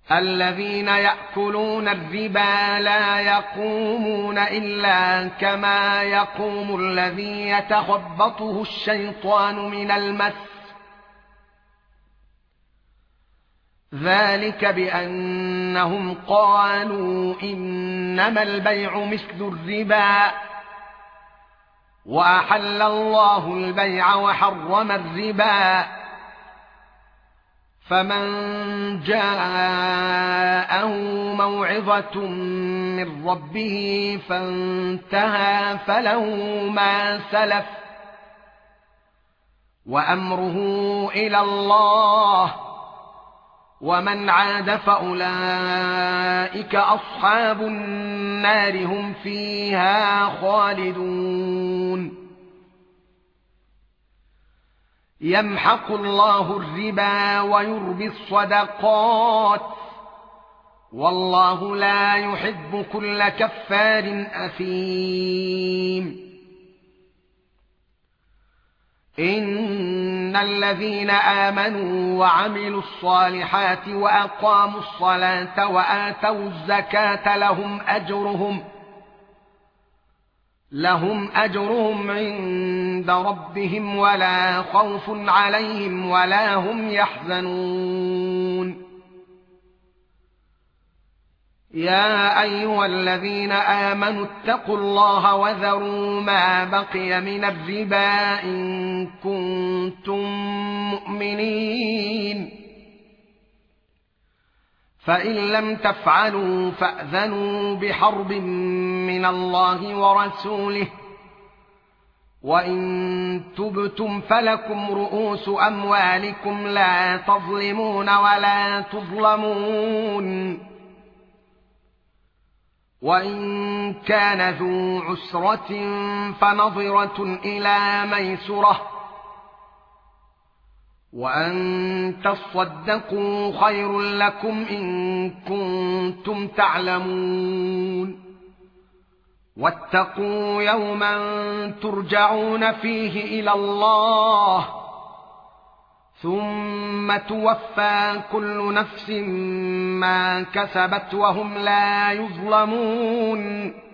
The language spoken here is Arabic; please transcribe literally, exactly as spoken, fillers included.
الذين يأكلون الربا لا يقومون إلا كما يقوم الذي يتخبطه الشيطان من المس، ذلك بأنهم قالوا إنما البيع مثل الربا وأحل الله البيع وحرم الربا. فمن جاءه موعظة من ربه فانتهى فله ما سلف وأمره إلى الله، ومن عاد فأولئك أصحاب النار هم فيها خالدون. يمحق الله الربا ويربي الصدقات، والله لا يحب كل كفار أثيم. إن الذين آمنوا وعملوا الصالحات وأقاموا الصلاة وآتوا الزكاة لهم أجرهم لهم أجرهم عند ربهم ولا خوف عليهم ولا هم يحزنون. يا أيها الذين آمنوا اتقوا الله وذروا ما بقي من الربا إن كنتم مؤمنين، فإن لم تفعلوا فأذنوا بحرب من الله ورسوله، وإن تبتم فلكم رؤوس أموالكم لا تظلمون ولا تظلمون. وإن كان ذو عسرة فنظرة إلى ميسرة، وأن تصدقوا خير لكم إن كنتم تعلمون. واتقوا يوما ترجعون فيه إلى الله ثم توفى كل نفس ما كسبت وهم لا يظلمون.